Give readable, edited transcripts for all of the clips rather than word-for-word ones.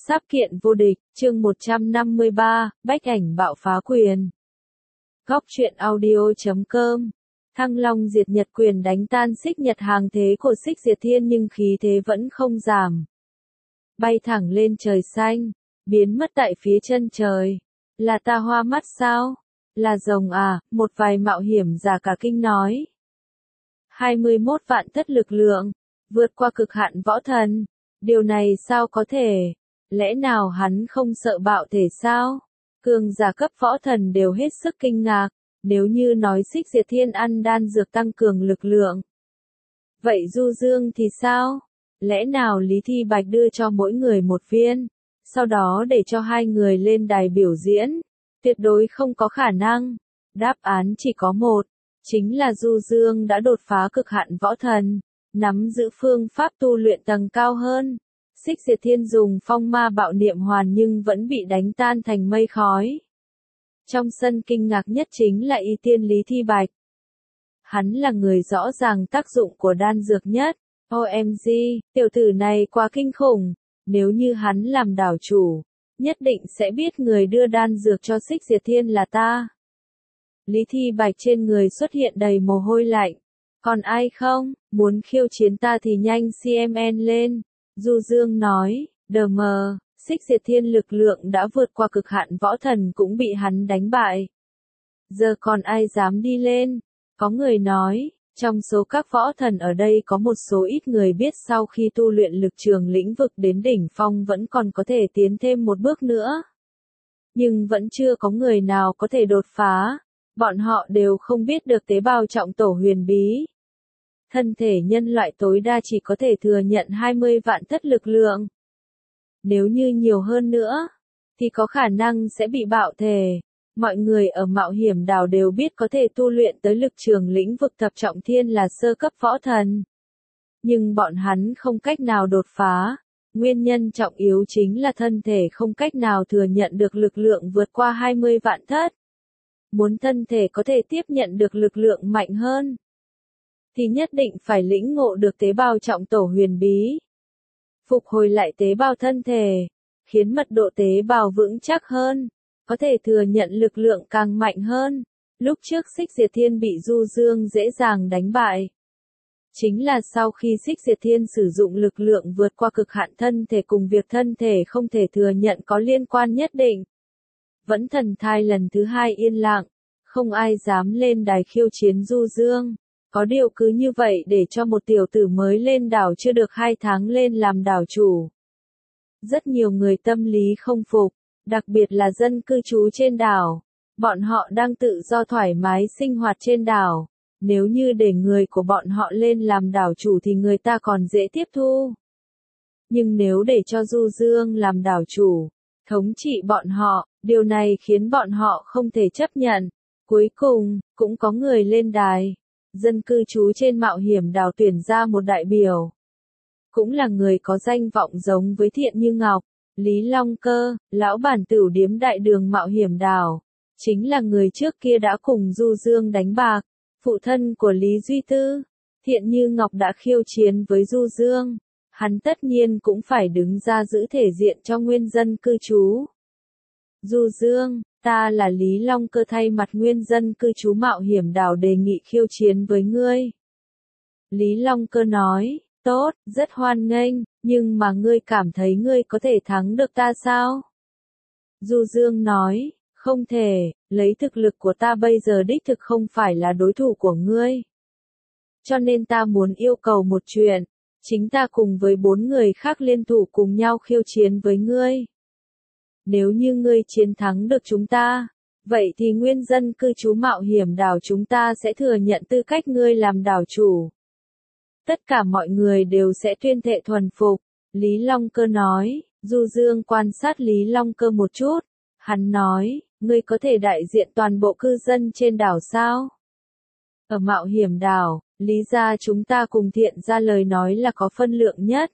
Sắp kiện vô địch, chương 153, bách ảnh bạo phá quyền. Góc truyện audio.com. Thăng Long diệt Nhật quyền đánh tan Xích Nhật hàng thế của Xích Diệt Thiên nhưng khí thế vẫn không giảm. Bay thẳng lên trời xanh, biến mất tại phía chân trời. Là ta hoa mắt sao? Là rồng à? Một vài mạo hiểm giả cả kinh nói. 21 vạn thất lực lượng, vượt qua cực hạn võ thần. Điều này sao có thể? Lẽ nào hắn không sợ bạo thể sao? Cường giả cấp võ thần đều hết sức kinh ngạc, nếu như nói Xích Diệt Thiên ăn đan dược tăng cường lực lượng. Vậy Du Dương thì sao? Lẽ nào Lý Thi Bạch đưa cho mỗi người một viên, sau đó để cho hai người lên đài biểu diễn? Tuyệt đối không có khả năng. Đáp án chỉ có một, chính là Du Dương đã đột phá cực hạn võ thần, nắm giữ phương pháp tu luyện tầng cao hơn. Xích Diệt Thiên dùng phong ma bạo niệm hoàn nhưng vẫn bị đánh tan thành mây khói. Trong sân kinh ngạc nhất chính là Y Tiên Lý Thi Bạch. Hắn là người rõ ràng tác dụng của đan dược nhất. OMG, tiểu tử này quá kinh khủng. Nếu như hắn làm đảo chủ, nhất định sẽ biết người đưa đan dược cho Xích Diệt Thiên là ta. Lý Thi Bạch trên người xuất hiện đầy mồ hôi lạnh. Còn ai không, muốn khiêu chiến ta thì nhanh CMN lên. Du Dương nói, đờ mờ, Xích Diệt Thiên lực lượng đã vượt qua cực hạn võ thần cũng bị hắn đánh bại. Giờ còn ai dám đi lên? Có người nói, trong số các võ thần ở đây có một số ít người biết sau khi tu luyện lực trường lĩnh vực đến đỉnh phong vẫn còn có thể tiến thêm một bước nữa. Nhưng vẫn chưa có người nào có thể đột phá, bọn họ đều không biết được tế bào trọng tổ huyền bí. Thân thể nhân loại tối đa chỉ có thể thừa nhận 20 vạn thất lực lượng. Nếu như nhiều hơn nữa, thì có khả năng sẽ bị bạo thể. Mọi người ở mạo hiểm đảo đều biết có thể tu luyện tới lực trường lĩnh vực thập trọng thiên là sơ cấp võ thần. Nhưng bọn hắn không cách nào đột phá. Nguyên nhân trọng yếu chính là thân thể không cách nào thừa nhận được lực lượng vượt qua 20 vạn thất. Muốn thân thể có thể tiếp nhận được lực lượng mạnh hơn, thì nhất định phải lĩnh ngộ được tế bào trọng tổ huyền bí. Phục hồi lại tế bào thân thể, khiến mật độ tế bào vững chắc hơn, có thể thừa nhận lực lượng càng mạnh hơn. Lúc trước Xích Diệt Thiên bị Du Dương dễ dàng đánh bại. Chính là sau khi Xích Diệt Thiên sử dụng lực lượng vượt qua cực hạn thân thể cùng việc thân thể không thể thừa nhận có liên quan nhất định. Vẫn thần thai lần thứ hai yên lặng, không ai dám lên đài khiêu chiến Du Dương. Có điều cứ như vậy để cho một tiểu tử mới lên đảo chưa được 2 tháng lên làm đảo chủ. Rất nhiều người tâm lý không phục, đặc biệt là dân cư trú trên đảo. Bọn họ đang tự do thoải mái sinh hoạt trên đảo. Nếu như để người của bọn họ lên làm đảo chủ thì người ta còn dễ tiếp thu. Nhưng nếu để cho Du Dương làm đảo chủ, thống trị bọn họ, điều này khiến bọn họ không thể chấp nhận. Cuối cùng, cũng có người lên đài. Dân cư trú trên mạo hiểm đảo tuyển ra một đại biểu. Cũng là người có danh vọng giống với Thiện Như Ngọc, Lý Long Cơ, lão bản tửu điếm đại đường mạo hiểm đảo. Chính là người trước kia đã cùng Du Dương đánh bạc, phụ thân của Lý Duy Tư. Thiện Như Ngọc đã khiêu chiến với Du Dương. Hắn tất nhiên cũng phải đứng ra giữ thể diện cho nguyên dân cư trú. Du Dương, ta là Lý Long Cơ thay mặt nguyên dân cư trú mạo hiểm đảo đề nghị khiêu chiến với ngươi. Lý Long Cơ nói, tốt, rất hoan nghênh, nhưng mà ngươi cảm thấy ngươi có thể thắng được ta sao? Du Dương nói, không thể, lấy thực lực của ta bây giờ đích thực không phải là đối thủ của ngươi. Cho nên ta muốn yêu cầu một chuyện, chính ta cùng với 4 người khác liên thủ cùng nhau khiêu chiến với ngươi. Nếu như ngươi chiến thắng được chúng ta, vậy thì nguyên dân cư trú mạo hiểm đảo chúng ta sẽ thừa nhận tư cách ngươi làm đảo chủ. Tất cả mọi người đều sẽ tuyên thệ thuần phục. Lý Long Cơ nói. Du Dương quan sát Lý Long Cơ một chút. Hắn nói, ngươi có thể đại diện toàn bộ cư dân trên đảo sao? Ở mạo hiểm đảo, Lý gia chúng ta cùng Thiện gia lời nói là có phân lượng nhất.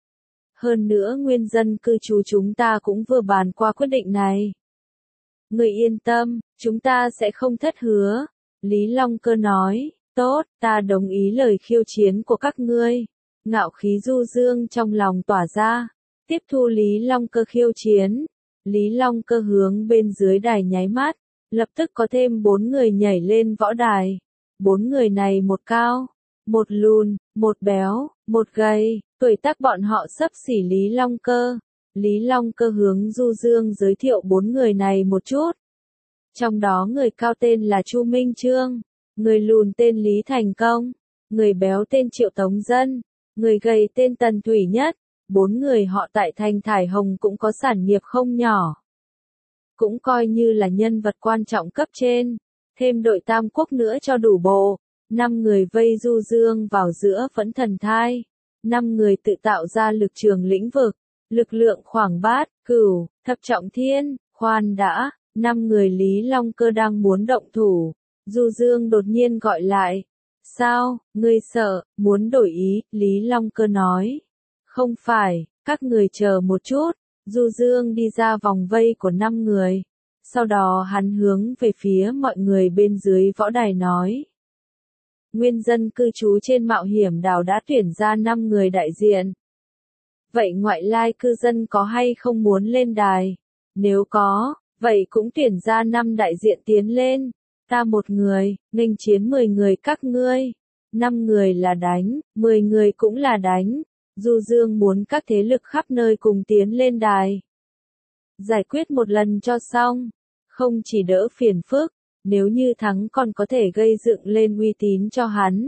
Hơn nữa nguyên dân cư trú chúng ta cũng vừa bàn qua quyết định này. Ngươi yên tâm, chúng ta sẽ không thất hứa. Lý Long Cơ nói, tốt, ta đồng ý lời khiêu chiến của các ngươi. Ngạo khí Du Dương trong lòng tỏa ra. Tiếp thu Lý Long Cơ khiêu chiến. Lý Long Cơ hướng bên dưới đài nháy mắt, lập tức có thêm 4 người nhảy lên võ đài. 4 người này một cao, một lùn, một béo, một gầy, tuổi tác bọn họ xấp xỉ Lý Long Cơ. Lý Long Cơ hướng Du Dương giới thiệu 4 người này một chút. Trong đó người cao tên là Chu Minh Chương, người lùn tên Lý Thành Công, người béo tên Triệu Tống Dân, người gầy tên Tần Thủy Nhất. 4 người họ tại thành Thải Hồng cũng có sản nghiệp không nhỏ. Cũng coi như là nhân vật quan trọng cấp trên. Thêm đội Tam Quốc nữa cho đủ bộ. 5 người vây Du Dương vào giữa Phẫn Thần Thai. 5 người tự tạo ra lực trường lĩnh vực. Lực lượng khoảng Bát, Cửu, Thập Trọng Thiên. Khoan đã, 5 người Lý Long Cơ đang muốn động thủ. Du Dương đột nhiên gọi lại. Sao, ngươi sợ, muốn đổi ý, Lý Long Cơ nói. Không phải, các người chờ một chút. Du Dương đi ra vòng vây của 5 người. Sau đó hắn hướng về phía mọi người bên dưới võ đài nói. Nguyên dân cư trú trên Mạo Hiểm Đảo đã tuyển ra 5 người đại diện. Vậy ngoại lai cư dân có hay không muốn lên đài? Nếu có, vậy cũng tuyển ra 5 đại diện tiến lên. Ta một người, nghênh chiến 10 người các ngươi. 5 người là đánh, 10 người cũng là đánh. Du Dương muốn các thế lực khắp nơi cùng tiến lên đài. Giải quyết một lần cho xong. Không chỉ đỡ phiền phức, nếu như thắng còn có thể gây dựng lên uy tín cho hắn.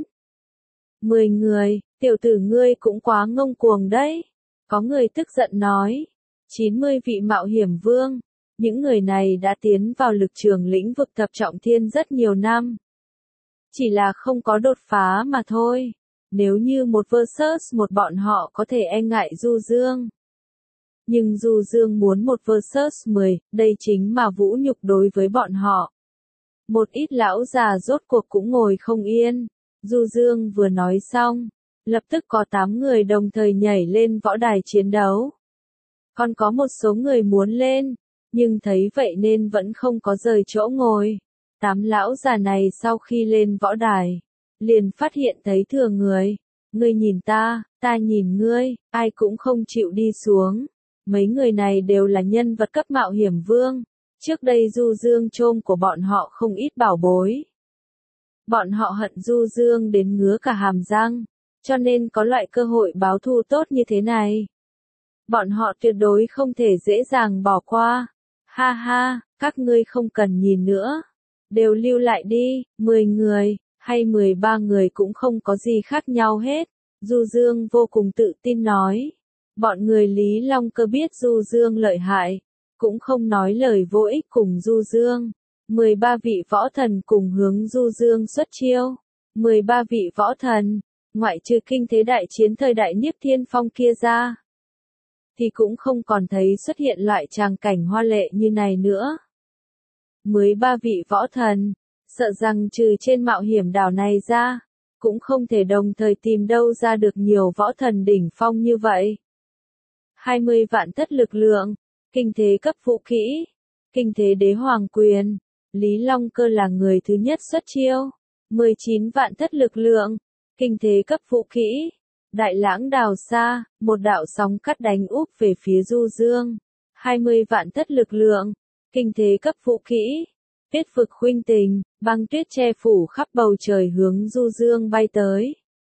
10 người, tiểu tử ngươi cũng quá ngông cuồng đấy. Có người tức giận nói. 90 vị mạo hiểm vương. Những người này đã tiến vào lực trường lĩnh vực Thập Trọng Thiên rất nhiều năm. Chỉ là không có đột phá mà thôi. Nếu như một versus một bọn họ có thể e ngại Du Dương. Nhưng Du Dương muốn một versus 10, đây chính mà vũ nhục đối với bọn họ. Một ít lão già rốt cuộc cũng ngồi không yên. Du Dương vừa nói xong, lập tức có 8 người đồng thời nhảy lên võ đài chiến đấu. Còn có một số người muốn lên, nhưng thấy vậy nên vẫn không có rời chỗ ngồi. 8 lão già này sau khi lên võ đài, liền phát hiện thấy thừa người. Ngươi nhìn ta nhìn ngươi, ai cũng không chịu đi xuống. Mấy người này đều là nhân vật cấp mạo hiểm vương. Trước đây Du Dương trôm của bọn họ không ít bảo bối. Bọn họ hận Du Dương đến ngứa cả hàm răng, cho nên có loại cơ hội báo thù tốt như thế này. Bọn họ tuyệt đối không thể dễ dàng bỏ qua. Ha ha, các ngươi không cần nhìn nữa. Đều lưu lại đi, 10 người, hay 13 người cũng không có gì khác nhau hết. Du Dương vô cùng tự tin nói. Bọn người Lý Long Cơ biết Du Dương lợi hại, cũng không nói lời vô ích cùng Du Dương. 13 vị võ thần cùng hướng Du Dương xuất chiêu. 13 vị võ thần, ngoại trừ kinh thế đại chiến thời đại Niếp Thiên Phong kia ra, thì cũng không còn thấy xuất hiện loại tràng cảnh hoa lệ như này nữa. 13 vị võ thần, sợ rằng trừ trên Mạo Hiểm Đảo này ra, cũng không thể đồng thời tìm đâu ra được nhiều võ thần đỉnh phong như vậy. 20 vạn thất lực lượng, kinh thế cấp vũ kỹ, kinh thế đế hoàng quyền, Lý Long Cơ là người thứ nhất xuất chiêu. 19 vạn thất lực lượng, kinh thế cấp vũ kỹ, đại lãng đào xa, một đạo sóng cắt đánh úp về phía Du Dương. 20 vạn thất lực lượng, kinh thế cấp vũ kỹ, tuyết vực khuynh tình, băng tuyết che phủ khắp bầu trời hướng Du Dương bay tới.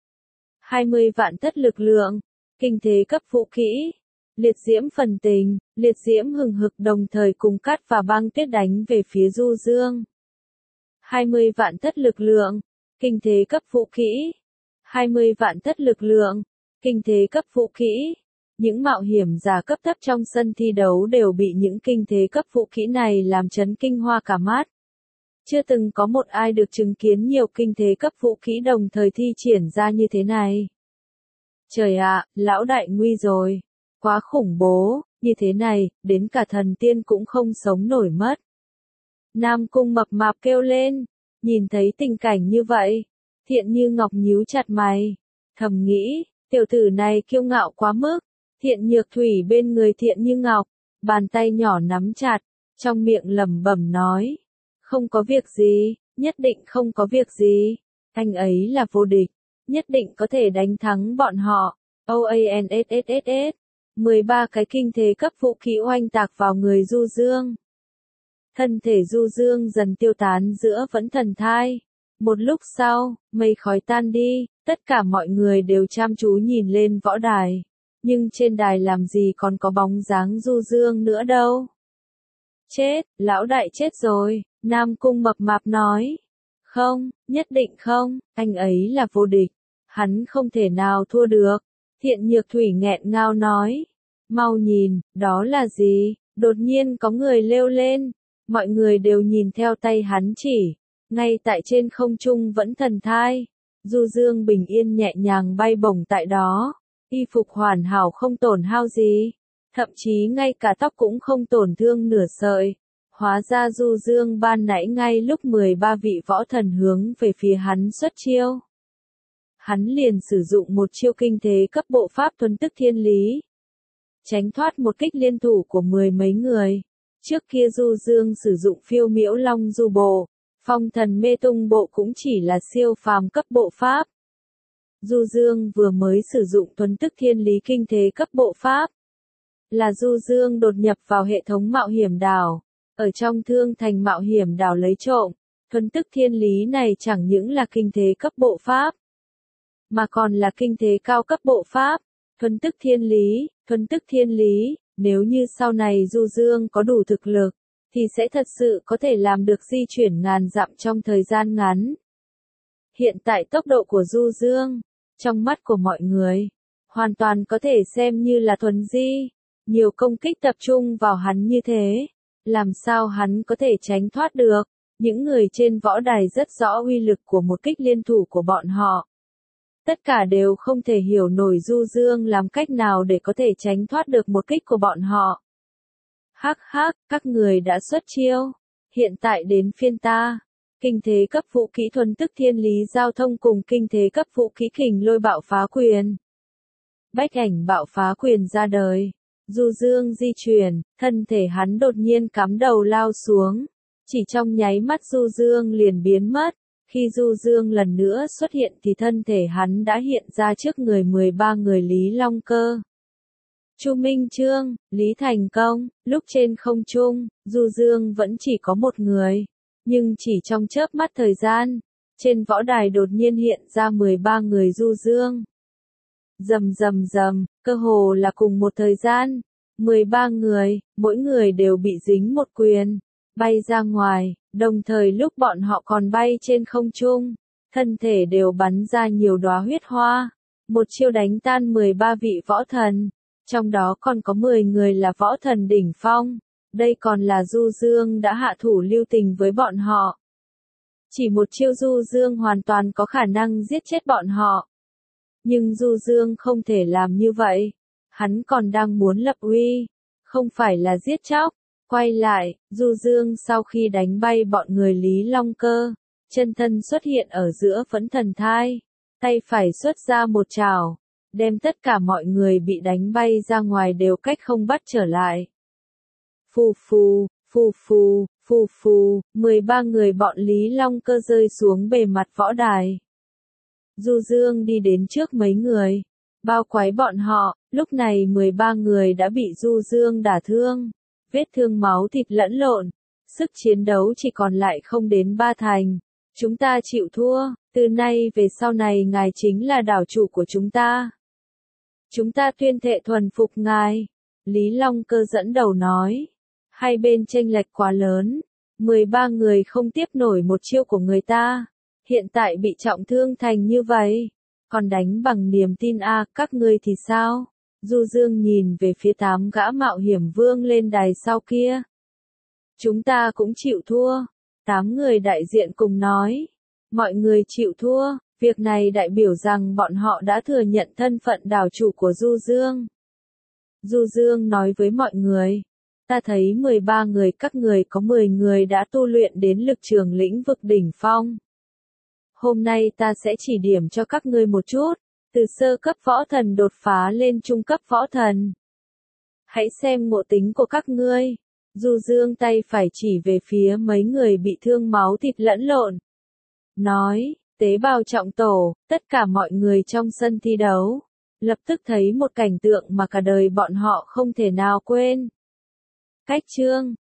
20 vạn thất lực lượng, kinh thế cấp vũ kỹ, liệt diễm phần tình, liệt diễm hừng hực đồng thời cùng cát và băng tuyết đánh về phía Du Dương. 20 vạn thất lực lượng, kinh thế cấp vũ kỹ. 20 vạn thất lực lượng, kinh thế cấp vũ kỹ. Những mạo hiểm giả cấp thấp trong sân thi đấu đều bị những kinh thế cấp vũ kỹ này làm chấn kinh hoa cả mắt. Chưa từng có một ai được chứng kiến nhiều kinh thế cấp vũ kỹ đồng thời thi triển ra như thế này. Trời ạ, lão đại nguy rồi. Quá khủng bố, như thế này, đến cả thần tiên cũng không sống nổi mất. Nam Cung mập mạp kêu lên, nhìn thấy tình cảnh như vậy, Thiện Như Ngọc nhíu chặt mày, thầm nghĩ, tiểu tử này kiêu ngạo quá mức. Thiện Nhược Thủy bên người Thiện Như Ngọc, bàn tay nhỏ nắm chặt, trong miệng lẩm bẩm nói, không có việc gì, nhất định không có việc gì, anh ấy là vô địch, nhất định có thể đánh thắng bọn họ. OANSSS. 13 cái kinh thế cấp vũ khí oanh tạc vào người Du Dương. Thân thể Du Dương dần tiêu tán giữa vẫn thần thai. Một lúc sau, mây khói tan đi, tất cả mọi người đều chăm chú nhìn lên võ đài. Nhưng trên đài làm gì còn có bóng dáng Du Dương nữa đâu. Chết, lão đại chết rồi, Nam Cung mập mạp nói. Không, nhất định không, anh ấy là vô địch. Hắn không thể nào thua được. Thiện Nhược Thủy nghẹn ngào nói. Mau nhìn, đó là gì? Đột nhiên có người lêu lên. Mọi người đều nhìn theo tay hắn chỉ. Ngay tại trên không trung vẫn thần thai. Du Dương bình yên nhẹ nhàng bay bổng tại đó. Y phục hoàn hảo không tổn hao gì. Thậm chí ngay cả tóc cũng không tổn thương nửa sợi. Hóa ra Du Dương ban nãy ngay lúc 13 vị võ thần hướng về phía hắn xuất chiêu. Hắn liền sử dụng một chiêu kinh thế cấp bộ pháp thuần tức thiên lý. Tránh thoát một kích liên thủ của 10 mấy người. Trước kia Du Dương sử dụng phiêu miễu long du bộ, phong thần mê tung bộ cũng chỉ là siêu phàm cấp bộ pháp. Du Dương vừa mới sử dụng thuần tức thiên lý kinh thế cấp bộ pháp. Là Du Dương đột nhập vào hệ thống mạo hiểm đảo. Ở trong thương thành mạo hiểm đảo lấy trộm, thuần tức thiên lý này chẳng những là kinh thế cấp bộ pháp, mà còn là kinh thế cao cấp bộ pháp. Thuần tức thiên lý, nếu như sau này Du Dương có đủ thực lực, thì sẽ thật sự có thể làm được di chuyển ngàn dặm trong thời gian ngắn. Hiện tại tốc độ của Du Dương, trong mắt của mọi người, hoàn toàn có thể xem như là thuần di. Nhiều công kích tập trung vào hắn như thế, làm sao hắn có thể tránh thoát được? Những người trên võ đài rất rõ uy lực của một kích liên thủ của bọn họ. Tất cả đều không thể hiểu nổi Du Dương làm cách nào để có thể tránh thoát được một kích của bọn họ. Hắc hắc, các người đã xuất chiêu. Hiện tại đến phiên ta. Kinh thế cấp vũ kỹ thuần tức thiên lý giao thông cùng kinh thế cấp vũ kỹ kình lôi bạo phá quyền. Bách ảnh bạo phá quyền ra đời. Du Dương di chuyển, thân thể hắn đột nhiên cắm đầu lao xuống. Chỉ trong nháy mắt Du Dương liền biến mất. Khi Du Dương lần nữa xuất hiện thì thân thể hắn đã hiện ra trước người 13 người Lý Long Cơ. Chu Minh Chương, Lý Thành Công, lúc trên không trung, Du Dương vẫn chỉ có một người. Nhưng chỉ trong chớp mắt thời gian, trên võ đài đột nhiên hiện ra 13 người Du Dương. Rầm rầm rầm, cơ hồ là cùng một thời gian, 13 người, mỗi người đều bị dính một quyền, bay ra ngoài, đồng thời lúc bọn họ còn bay trên không trung, thân thể đều bắn ra nhiều đóa huyết hoa, một chiêu đánh tan 13 vị võ thần, trong đó còn có 10 người là võ thần đỉnh phong, đây còn là Du Dương đã hạ thủ lưu tình với bọn họ. Chỉ một chiêu Du Dương hoàn toàn có khả năng giết chết bọn họ. Nhưng Du Dương không thể làm như vậy. Hắn còn đang muốn lập uy, không phải là giết chóc. Quay lại, Du Dương sau khi đánh bay bọn người Lý Long Cơ, chân thân xuất hiện ở giữa phẫn thần thai, tay phải xuất ra một chảo, đem tất cả mọi người bị đánh bay ra ngoài đều cách không bắt trở lại. Phù phù, phù phù, phù phù, 13 người bọn Lý Long Cơ rơi xuống bề mặt võ đài. Du Dương đi đến trước mấy người, bao quái bọn họ, lúc này 13 người đã bị Du Dương đả thương, vết thương máu thịt lẫn lộn, sức chiến đấu chỉ còn lại không đến 3 thành. Chúng ta chịu thua, từ nay về sau này ngài chính là đảo chủ của chúng ta. Chúng ta tuyên thệ thuần phục ngài. Lý Long Cơ dẫn đầu nói. Hai bên chênh lệch quá lớn, 13 người không tiếp nổi một chiêu của người ta. Hiện tại bị trọng thương thành như vậy, còn đánh bằng niềm tin các ngươi thì sao? Du Dương nhìn về phía 8 gã mạo hiểm vương lên đài sau kia. Chúng ta cũng chịu thua. 8 người đại diện cùng nói. Mọi người chịu thua, việc này đại biểu rằng bọn họ đã thừa nhận thân phận đảo chủ của Du Dương. Du Dương nói với mọi người. Ta thấy 13 người các người có 10 người đã tu luyện đến lực trường lĩnh vực đỉnh phong. Hôm nay ta sẽ chỉ điểm cho các ngươi một chút, từ sơ cấp võ thần đột phá lên trung cấp võ thần. Hãy xem ngộ tính của các ngươi. Du Dương tay phải chỉ về phía mấy người bị thương máu thịt lẫn lộn. Nói, tế bào trọng tổ, tất cả mọi người trong sân thi đấu. lập tức thấy một cảnh tượng mà cả đời bọn họ không thể nào quên. Cách chương